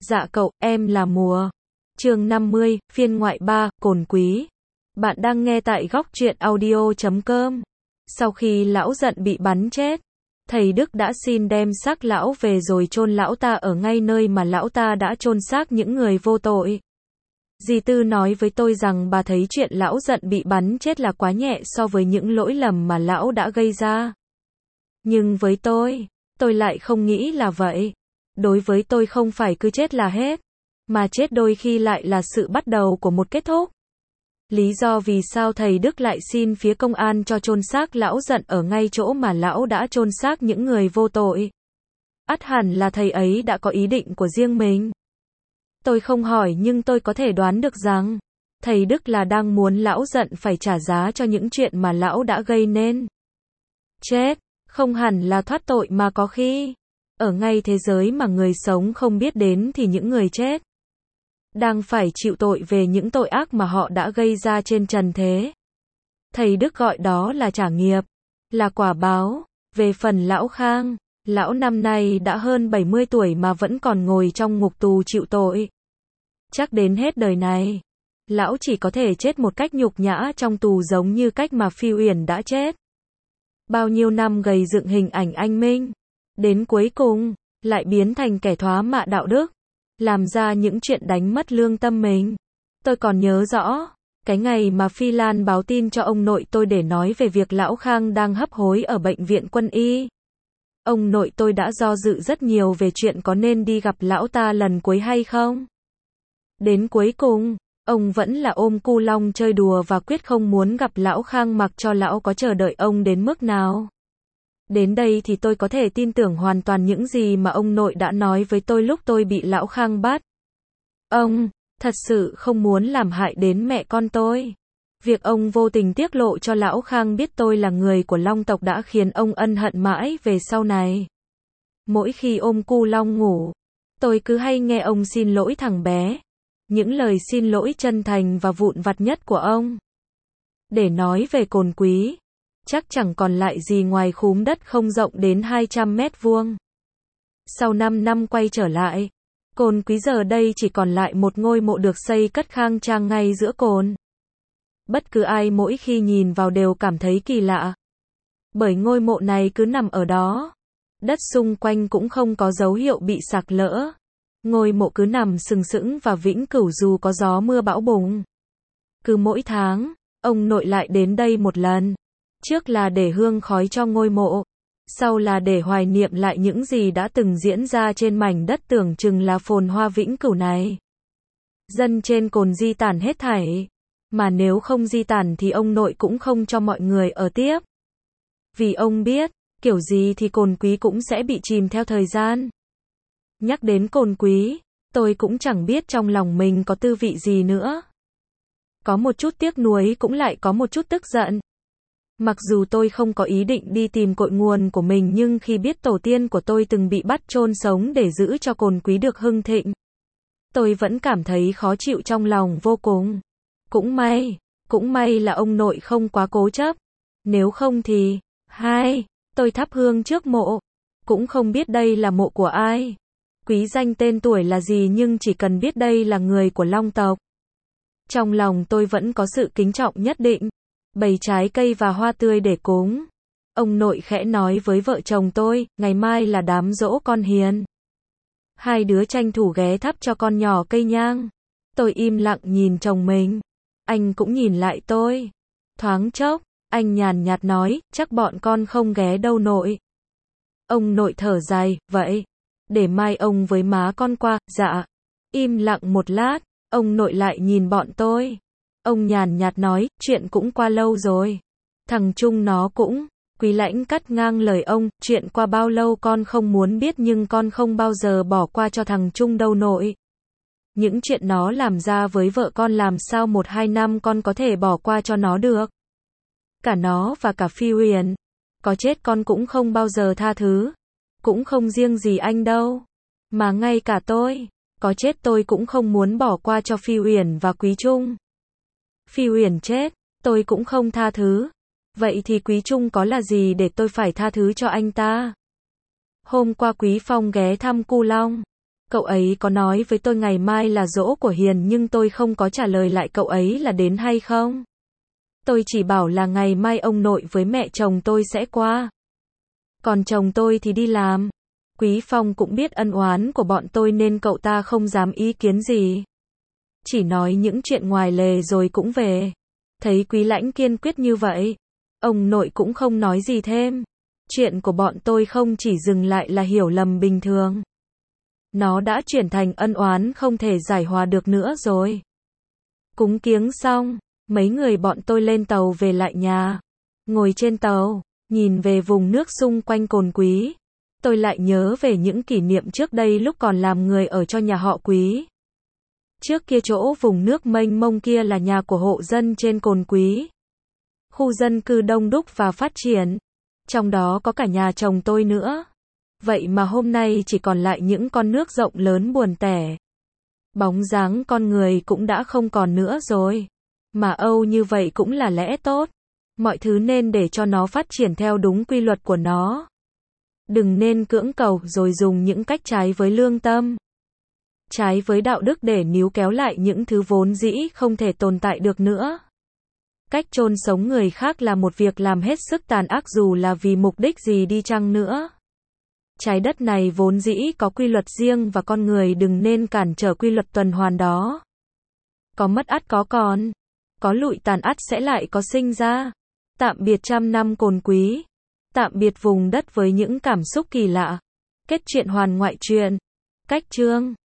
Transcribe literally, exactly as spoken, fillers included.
Dạ cậu, em là Mùa. Chương năm mươi, phiên ngoại ba, Cồn Quý. Bạn đang nghe tại góc truyện audio chấm com. Sau khi lão giận bị bắn chết, thầy Đức đã xin đem xác lão về rồi chôn lão ta ở ngay nơi mà lão ta đã chôn xác những người vô tội. Dì Tư nói với tôi rằng bà thấy chuyện lão giận bị bắn chết là quá nhẹ so với những lỗi lầm mà lão đã gây ra. Nhưng với tôi, tôi lại không nghĩ là vậy. Đối với tôi không phải cứ chết là hết, mà chết đôi khi lại là sự bắt đầu của một kết thúc. Lý do vì sao thầy Đức lại xin phía công an cho chôn xác lão giận ở ngay chỗ mà lão đã chôn xác những người vô tội? Ắt hẳn là thầy ấy đã có ý định của riêng mình. Tôi không hỏi nhưng tôi có thể đoán được rằng, thầy Đức là đang muốn lão giận phải trả giá cho những chuyện mà lão đã gây nên. Chết, không hẳn là thoát tội mà có khi, ở ngay thế giới mà người sống không biết đến thì những người chết đang phải chịu tội về những tội ác mà họ đã gây ra trên trần thế. Thầy Đức gọi đó là trả nghiệp, là quả báo. Về phần lão Khang, lão năm nay đã hơn bảy mươi tuổi mà vẫn còn ngồi trong ngục tù chịu tội. Chắc đến hết đời này, lão chỉ có thể chết một cách nhục nhã trong tù giống như cách mà Phi Uyển đã chết. Bao nhiêu năm gầy dựng hình ảnh anh Minh, đến cuối cùng, lại biến thành kẻ thóa mạ đạo đức, làm ra những chuyện đánh mất lương tâm mình. Tôi còn nhớ rõ, cái ngày mà Phi Lan báo tin cho ông nội tôi để nói về việc lão Khang đang hấp hối ở bệnh viện quân y. Ông nội tôi đã do dự rất nhiều về chuyện có nên đi gặp lão ta lần cuối hay không. Đến cuối cùng, ông vẫn là ôm cu long chơi đùa và quyết không muốn gặp lão Khang mặc cho lão có chờ đợi ông đến mức nào. Đến đây thì tôi có thể tin tưởng hoàn toàn những gì mà ông nội đã nói với tôi lúc tôi bị lão Khang bắt. Ông, thật sự không muốn làm hại đến mẹ con tôi. Việc ông vô tình tiết lộ cho lão Khang biết tôi là người của Long tộc đã khiến ông ân hận mãi về sau này. Mỗi khi ôm cu long ngủ, tôi cứ hay nghe ông xin lỗi thằng bé. Những lời xin lỗi chân thành và vụn vặt nhất của ông. Để nói về Cồn Quý, chắc chẳng còn lại gì ngoài khúm đất không rộng đến hai trăm mét vuông. Sau năm năm quay trở lại, Cồn Quý giờ đây chỉ còn lại một ngôi mộ được xây cất khang trang ngay giữa cồn. Bất cứ ai mỗi khi nhìn vào đều cảm thấy kỳ lạ. Bởi ngôi mộ này cứ nằm ở đó. Đất xung quanh cũng không có dấu hiệu bị sạc lỡ. Ngôi mộ cứ nằm sừng sững và vĩnh cửu dù có gió mưa bão bùng. Cứ mỗi tháng, ông nội lại đến đây một lần. Trước là để hương khói cho ngôi mộ, sau là để hoài niệm lại những gì đã từng diễn ra trên mảnh đất tưởng chừng là phồn hoa vĩnh cửu này. Dân trên cồn di tản hết thảy, mà nếu không di tản thì ông nội cũng không cho mọi người ở tiếp. Vì ông biết, kiểu gì thì Cồn Quý cũng sẽ bị chìm theo thời gian. Nhắc đến Cồn Quý, tôi cũng chẳng biết trong lòng mình có tư vị gì nữa. Có một chút tiếc nuối cũng lại có một chút tức giận. Mặc dù tôi không có ý định đi tìm cội nguồn của mình nhưng khi biết tổ tiên của tôi từng bị bắt chôn sống để giữ cho Cồn Quý được hưng thịnh, tôi vẫn cảm thấy khó chịu trong lòng vô cùng. Cũng may, cũng may là ông nội không quá cố chấp. Nếu không thì, hai, tôi thắp hương trước mộ, cũng không biết đây là mộ của ai. Quý danh tên tuổi là gì nhưng chỉ cần biết đây là người của Long tộc. Trong lòng tôi vẫn có sự kính trọng nhất định. Bày trái cây và hoa tươi để cúng. Ông nội khẽ nói với vợ chồng tôi, ngày mai là đám giỗ con Hiền. Hai đứa tranh thủ ghé thắp cho con nhỏ cây nhang. Tôi im lặng nhìn chồng mình. Anh cũng nhìn lại tôi. Thoáng chốc, anh nhàn nhạt nói, chắc bọn con không ghé đâu nội. Ông nội thở dài, vậy, để mai ông với má con qua, dạ. Im lặng một lát, ông nội lại nhìn bọn tôi. Ông nhàn nhạt nói, chuyện cũng qua lâu rồi. Thằng Trung nó cũng, Quý Lãnh cắt ngang lời ông, chuyện qua bao lâu con không muốn biết nhưng con không bao giờ bỏ qua cho thằng Trung đâu nội. Những chuyện nó làm ra với vợ con làm sao một hai năm con có thể bỏ qua cho nó được. Cả nó và cả Phi Uyển, có chết con cũng không bao giờ tha thứ. Cũng không riêng gì anh đâu, mà ngay cả tôi, có chết tôi cũng không muốn bỏ qua cho Phi Uyển và Quý Trung. Phi Uyển chết, tôi cũng không tha thứ. Vậy thì Quý Trung có là gì để tôi phải tha thứ cho anh ta? Hôm qua Quý Phong ghé thăm Cu Long. Cậu ấy có nói với tôi ngày mai là giỗ của Hiền nhưng tôi không có trả lời lại cậu ấy là đến hay không. Tôi chỉ bảo là ngày mai ông nội với mẹ chồng tôi sẽ qua. Còn chồng tôi thì đi làm. Quý Phong cũng biết ân oán của bọn tôi nên cậu ta không dám ý kiến gì. Chỉ nói những chuyện ngoài lề rồi cũng về. Thấy Quý Lãnh kiên quyết như vậy, ông nội cũng không nói gì thêm. Chuyện của bọn tôi không chỉ dừng lại là hiểu lầm bình thường. Nó đã chuyển thành ân oán không thể giải hòa được nữa rồi. Cúng kiếng xong, mấy người bọn tôi lên tàu về lại nhà. Ngồi trên tàu, nhìn về vùng nước xung quanh Cồn Quý. Tôi lại nhớ về những kỷ niệm trước đây lúc còn làm người ở cho nhà họ Quý. Trước kia chỗ vùng nước mênh mông kia là nhà của hộ dân trên Cồn Quý. Khu dân cư đông đúc và phát triển. Trong đó có cả nhà chồng tôi nữa. Vậy mà hôm nay chỉ còn lại những con nước rộng lớn buồn tẻ. Bóng dáng con người cũng đã không còn nữa rồi. Mà âu như vậy cũng là lẽ tốt. Mọi thứ nên để cho nó phát triển theo đúng quy luật của nó. Đừng nên cưỡng cầu rồi dùng những cách trái với lương tâm, trái với đạo đức để níu kéo lại những thứ vốn dĩ không thể tồn tại được nữa. Cách chôn sống người khác là một việc làm hết sức tàn ác dù là vì mục đích gì đi chăng nữa. Trái đất này vốn dĩ có quy luật riêng và con người đừng nên cản trở quy luật tuần hoàn đó. Có mất ắt có còn, có lụi tàn ắt sẽ lại có sinh ra. Tạm biệt trăm năm Cồn Quý. Tạm biệt vùng đất với những cảm xúc kỳ lạ. Kết truyện hoàn ngoại truyện. Cách chương